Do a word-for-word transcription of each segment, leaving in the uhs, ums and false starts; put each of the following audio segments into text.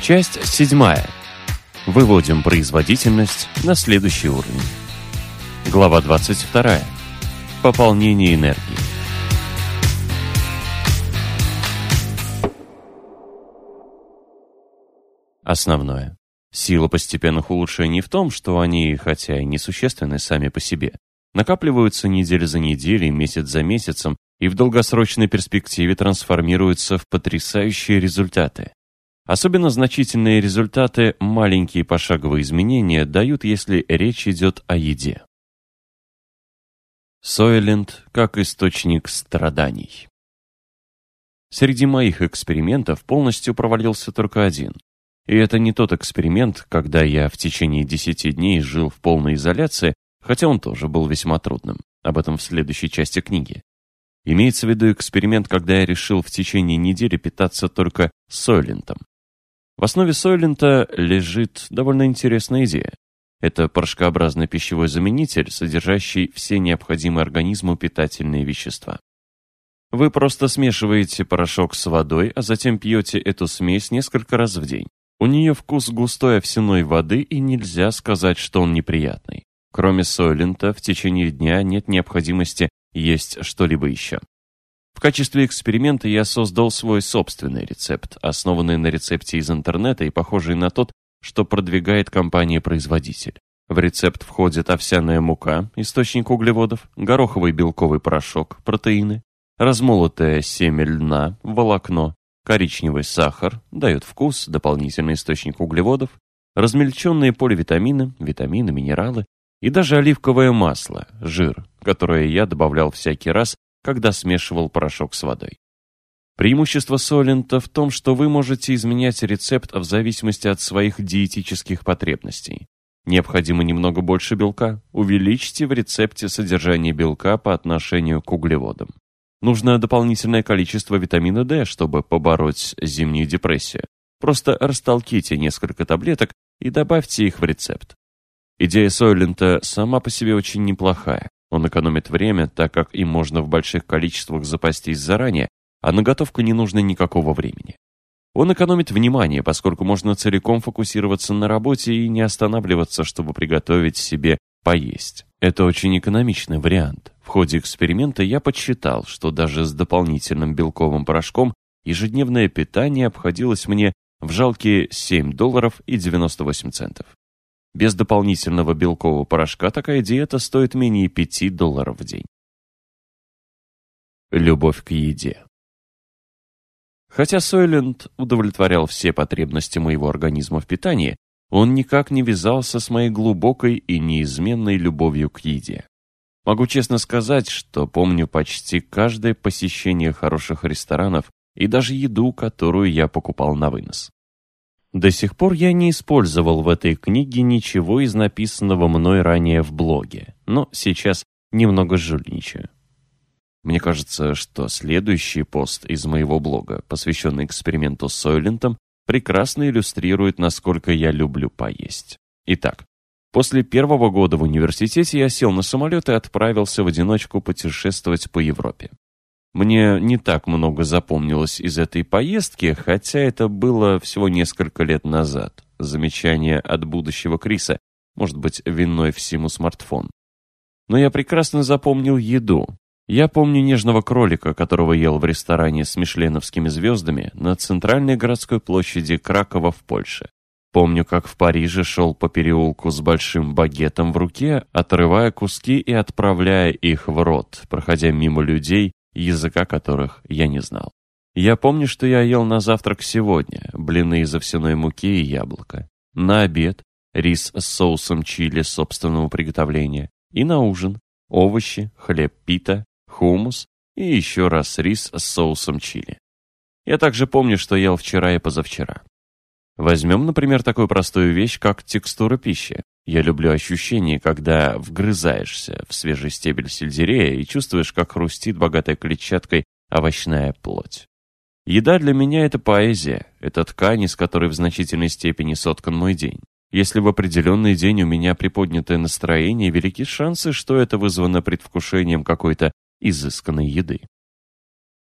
Часть седьмая. Выводим производительность на следующий уровень. Глава двадцать вторая. Пополнение энергии. Основное. Сила постепенных улучшений в том, что они, хотя и несущественны сами по себе, накапливаются неделя за неделей, месяц за месяцем и в долгосрочной перспективе трансформируются в потрясающие результаты. Особенно значительные результаты маленькие пошаговые изменения дают, если речь идет о еде. Сойлент как источник страданий. Среди моих экспериментов полностью провалился только один. И это не тот эксперимент, когда я в течение десяти дней жил в полной изоляции, хотя он тоже был весьма трудным. Об этом в следующей части книги. Имеется в виду эксперимент, когда я решил в течение недели питаться только сойлентом. В основе сойлента лежит довольно интересная идея. Это порошкообразный пищевой заменитель, содержащий все необходимые организму питательные вещества. Вы просто смешиваете порошок с водой, а затем пьете эту смесь несколько раз в день. У нее вкус густой овсяной воды, и нельзя сказать, что он неприятный. Кроме сойлента, в течение дня нет необходимости есть что-либо еще. В качестве эксперимента я создал свой собственный рецепт, основанный на рецепте из интернета и похожий на тот, что продвигает компания-производитель. В рецепт входит овсяная мука, источник углеводов, гороховый белковый порошок, протеины, размолотое семя льна, волокно, коричневый сахар, дает вкус, дополнительный источник углеводов, размельченные поливитамины, витамины, минералы и даже оливковое масло, жир, которое я добавлял всякий раз, когда смешивал порошок с водой. Преимущество сойлента в том, что вы можете изменять рецепт в зависимости от своих диетических потребностей. Необходимо немного больше белка, увеличьте в рецепте содержание белка по отношению к углеводам. Нужно дополнительное количество витамина D, чтобы побороть зимнюю депрессию. Просто растолките несколько таблеток и добавьте их в рецепт. Идея сойлента сама по себе очень неплохая. Он экономит время, так как им можно в больших количествах запастись заранее, а на готовку не нужно никакого времени. Он экономит внимание, поскольку можно целиком фокусироваться на работе и не останавливаться, чтобы приготовить себе поесть. Это очень экономичный вариант. В ходе эксперимента я подсчитал, что даже с дополнительным белковым порошком ежедневное питание обходилось мне в жалкие семь долларов и девяносто восемь центов. Без дополнительного белкового порошка такая диета стоит менее пяти долларов в день. Любовь к еде. Хотя сойлент удовлетворял все потребности моего организма в питании, он никак не вязался с моей глубокой и неизменной любовью к еде. Могу честно сказать, что помню почти каждое посещение хороших ресторанов и даже еду, которую я покупал на вынос. До сих пор я не использовал в этой книге ничего из написанного мной ранее в блоге, но сейчас немного жульничаю. Мне кажется, что следующий пост из моего блога, посвященный эксперименту с сойлентом, прекрасно иллюстрирует, насколько я люблю поесть. Итак, после первого года в университете я сел на самолет и отправился в одиночку путешествовать по Европе. Мне не так много запомнилось из этой поездки, хотя это было всего несколько лет назад. Замечание от будущего Криса, может быть, виной всему смартфон. Но я прекрасно запомнил еду. Я помню нежного кролика, которого ел в ресторане с мишленовскими звездами на центральной городской площади Кракова в Польше. Помню, как в Париже шел по переулку с большим багетом в руке, отрывая куски и отправляя их в рот, проходя мимо людей, языка которых я не знал. Я помню, что я ел на завтрак сегодня блины из овсяной муки и яблоко. На обед рис с соусом чили собственного приготовления. И на ужин овощи, хлеб пита, хумус и еще раз рис с соусом чили. Я также помню, что ел вчера и позавчера. Возьмем, например, такую простую вещь, как текстура пищи. Я люблю ощущение, когда вгрызаешься в свежий стебель сельдерея и чувствуешь, как хрустит богатой клетчаткой овощная плоть. Еда для меня — это поэзия, это ткань, из которой в значительной степени соткан мой день. Если в определенный день у меня приподнятое настроение, велики шансы, что это вызвано предвкушением какой-то изысканной еды.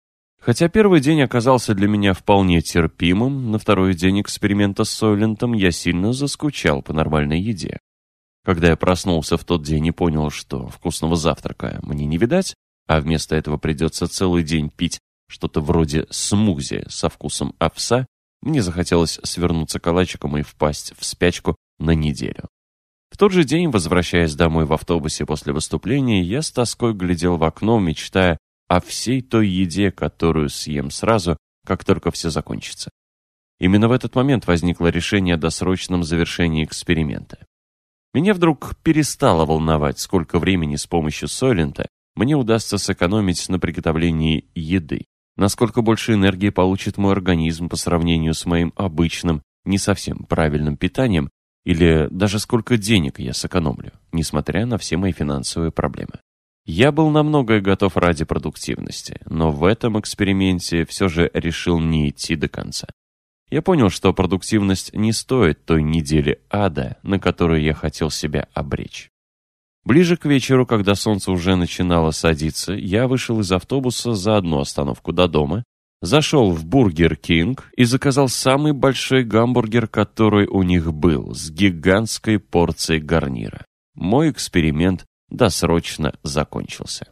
Хотя первый день оказался для меня вполне терпимым, на второй день эксперимента с Сойлентом я сильно заскучал по нормальной еде. Когда я проснулся в тот день и понял, что вкусного завтрака мне не видать, а вместо этого придется целый день пить что-то вроде смузи со вкусом овса, мне захотелось свернуться калачиком и впасть в спячку на неделю. В тот же день, возвращаясь домой в автобусе после выступления, я с тоской глядел в окно, мечтая о всей той еде, которую съем сразу, как только все закончится. Именно в этот момент возникло решение о досрочном завершении эксперимента. Меня вдруг перестало волновать, сколько времени с помощью Сойлента мне удастся сэкономить на приготовлении еды, насколько больше энергии получит мой организм по сравнению с моим обычным, не совсем правильным питанием, или даже сколько денег я сэкономлю, несмотря на все мои финансовые проблемы. Я был на многое готов ради продуктивности, но в этом эксперименте все же решил не идти до конца. Я понял, что продуктивность не стоит той недели ада, на которую я хотел себя обречь. Ближе к вечеру, когда солнце уже начинало садиться, я вышел из автобуса за одну остановку до дома, зашел в Бургер Кинг и заказал самый большой гамбургер, который у них был, с гигантской порцией гарнира. Мой эксперимент досрочно закончился.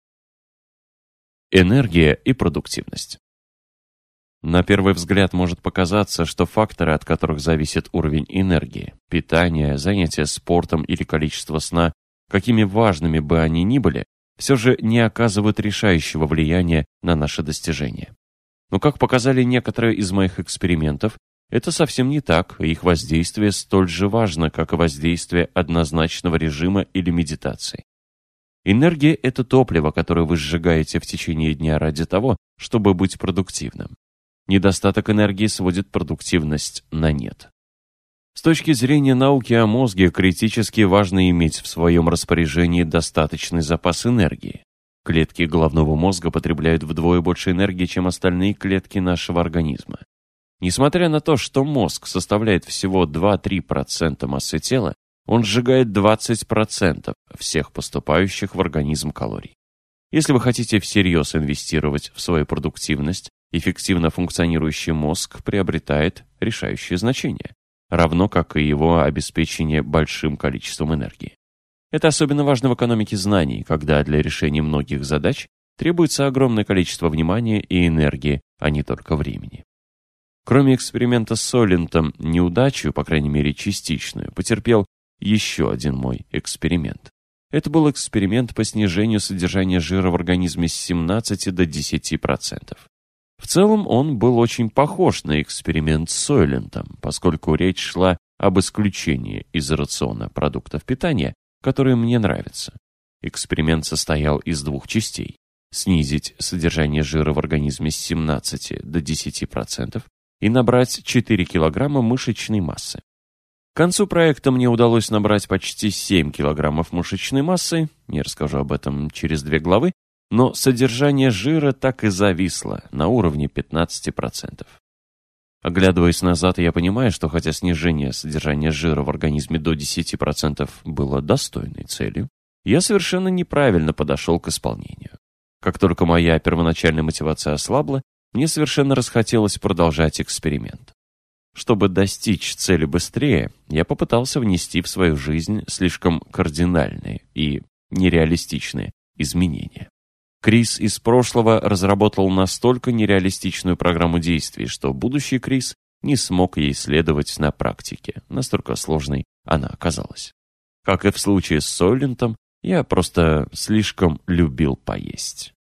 Энергия и продуктивность. На первый взгляд может показаться, что факторы, от которых зависит уровень энергии, питание, занятие спортом или количество сна, какими важными бы они ни были, все же не оказывают решающего влияния на наши достижения. Но, как показали некоторые из моих экспериментов, это совсем не так, и их воздействие столь же важно, как и воздействие однозначного режима или медитации. Энергия – это топливо, которое вы сжигаете в течение дня ради того, чтобы быть продуктивным. Недостаток энергии сводит продуктивность на нет. С точки зрения науки о мозге, критически важно иметь в своем распоряжении достаточный запас энергии. Клетки головного мозга потребляют вдвое больше энергии, чем остальные клетки нашего организма. Несмотря на то, что мозг составляет всего два-три процента массы тела, он сжигает двадцать процентов всех поступающих в организм калорий. Если вы хотите всерьез инвестировать в свою продуктивность, эффективно функционирующий мозг приобретает решающее значение, равно как и его обеспечение большим количеством энергии. Это особенно важно в экономике знаний, когда для решения многих задач требуется огромное количество внимания и энергии, а не только времени. Кроме эксперимента с Сойлентом, неудачу, по крайней мере частичную, потерпел еще один мой эксперимент. Это был эксперимент по снижению содержания жира в организме с семнадцати до десяти процентов. В целом он был очень похож на эксперимент с Сойлентом, поскольку речь шла об исключении из рациона продуктов питания, которые мне нравятся. Эксперимент состоял из двух частей. Снизить содержание жира в организме с семнадцати до десяти процентов и набрать четыре килограмма мышечной массы. К концу проекта мне удалось набрать почти семь килограммов мышечной массы, не расскажу об этом через две главы, но содержание жира так и зависло на уровне пятнадцати процентов. Оглядываясь назад, я понимаю, что хотя снижение содержания жира в организме до десяти процентов было достойной целью, я совершенно неправильно подошел к исполнению. Как только моя первоначальная мотивация ослабла, мне совершенно расхотелось продолжать эксперимент. Чтобы достичь цели быстрее, я попытался внести в свою жизнь слишком кардинальные и нереалистичные изменения. Крис из прошлого разработал настолько нереалистичную программу действий, что будущий Крис не смог ей следовать на практике, настолько сложной она оказалась. Как и в случае с Сойлентом, я просто слишком любил поесть.